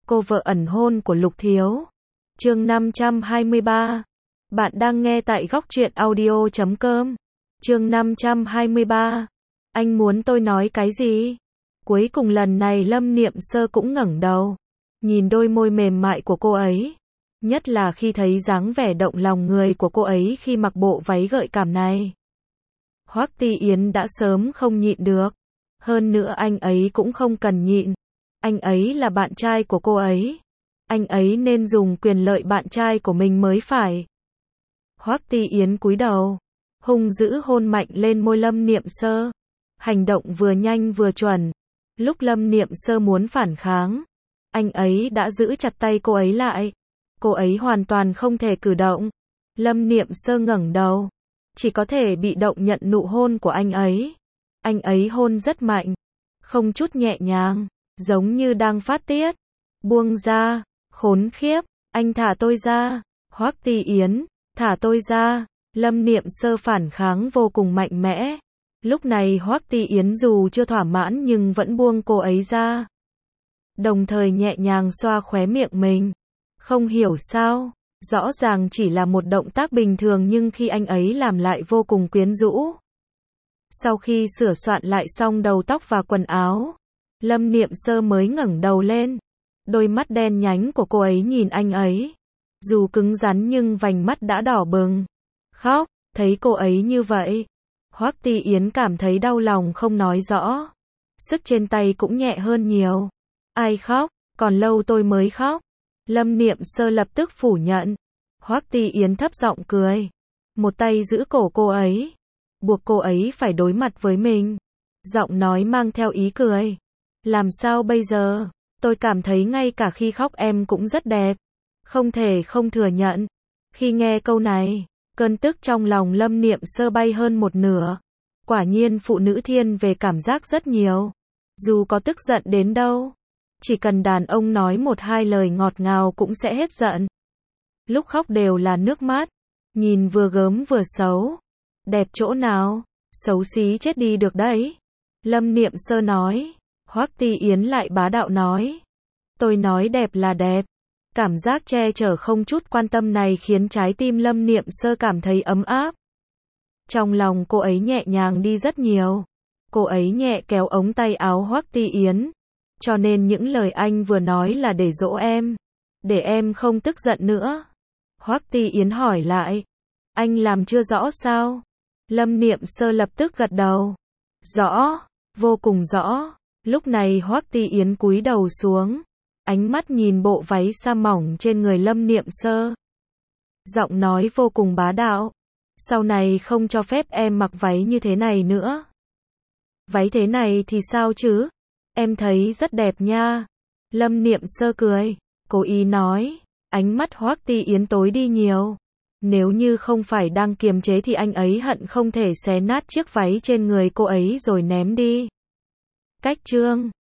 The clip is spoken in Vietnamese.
cô vợ ẩn hôn của Lục Thiếu. Chương 523. Bạn đang nghe tại góc truyện audio.com. Chương 523. Anh muốn tôi nói cái gì? Cuối cùng lần này Lâm Niệm Sơ cũng ngẩng đầu, nhìn đôi môi mềm mại của cô ấy, nhất là khi thấy dáng vẻ động lòng người của cô ấy khi mặc bộ váy gợi cảm này. Hoắc Ti Yến đã sớm không nhịn được, hơn nữa anh ấy cũng không cần nhịn, anh ấy là bạn trai của cô ấy, anh ấy nên dùng quyền lợi bạn trai của mình mới phải. Hoắc Ti Yến cúi đầu, hung dữ hôn mạnh lên môi Lâm Niệm Sơ, hành động vừa nhanh vừa chuẩn. Lúc Lâm Niệm Sơ muốn phản kháng, anh ấy đã giữ chặt tay cô ấy lại, cô ấy hoàn toàn không thể cử động. Lâm Niệm Sơ ngẩng đầu, chỉ có thể bị động nhận nụ hôn của anh ấy. Anh ấy hôn rất mạnh, không chút nhẹ nhàng, giống như đang phát tiết. Buông ra, khốn khiếp, anh thả tôi ra. Hoắc Ti Yến, thả tôi ra. Lâm Niệm Sơ phản kháng vô cùng mạnh mẽ. Lúc này Hoắc Ti Yến dù chưa thỏa mãn nhưng vẫn buông cô ấy ra, đồng thời nhẹ nhàng xoa khóe miệng mình. Không hiểu sao, rõ ràng chỉ là một động tác bình thường nhưng khi anh ấy làm lại vô cùng quyến rũ. Sau khi sửa soạn lại xong đầu tóc và quần áo, Lâm Niệm Sơ mới ngẩng đầu lên. Đôi mắt đen nhánh của cô ấy nhìn anh ấy, dù cứng rắn nhưng vành mắt đã đỏ bừng. Khóc, thấy cô ấy như vậy, Hoắc Ti Yến cảm thấy đau lòng không nói rõ. Sức trên tay cũng nhẹ hơn nhiều. Ai khóc, còn lâu tôi mới khóc. Lâm Niệm Sơ lập tức phủ nhận. Hoắc Ti Yến thấp giọng cười, một tay giữ cổ cô ấy, buộc cô ấy phải đối mặt với mình. Giọng nói mang theo ý cười. Làm sao bây giờ? Tôi cảm thấy ngay cả khi khóc em cũng rất đẹp. Không thể không thừa nhận. Khi nghe câu này, cơn tức trong lòng Lâm Niệm Sơ bay hơn một nửa. Quả nhiên phụ nữ thiên về cảm giác rất nhiều. Dù có tức giận đến đâu, chỉ cần đàn ông nói một hai lời ngọt ngào cũng sẽ hết giận. Lúc khóc đều là nước mắt. Nhìn vừa gớm vừa xấu. Đẹp chỗ nào? Xấu xí chết đi được đấy. Lâm Niệm Sơ nói. Hoắc Ti Yến lại bá đạo nói. Tôi nói đẹp là đẹp. Cảm giác che chở không chút quan tâm này khiến trái tim Lâm Niệm Sơ cảm thấy ấm áp. Trong lòng cô ấy nhẹ nhàng đi rất nhiều. Cô ấy nhẹ kéo ống tay áo Hoắc Ti Yến. Cho nên những lời anh vừa nói là để dỗ em, để em không tức giận nữa. Hoắc Ti Yến hỏi lại. Anh làm chưa rõ sao? Lâm Niệm Sơ lập tức gật đầu. Rõ, vô cùng rõ. Lúc này Hoắc Ti Yến cúi đầu xuống, ánh mắt nhìn bộ váy sa mỏng trên người Lâm Niệm Sơ. Giọng nói vô cùng bá đạo. Sau này không cho phép em mặc váy như thế này nữa. Váy thế này thì sao chứ? Em thấy rất đẹp nha. Lâm Niệm Sơ cười, cố ý nói. Ánh mắt Hoắc Ti Yến tối đi nhiều. Nếu như không phải đang kiềm chế thì anh ấy hận không thể xé nát chiếc váy trên người cô ấy rồi ném đi. Cách chương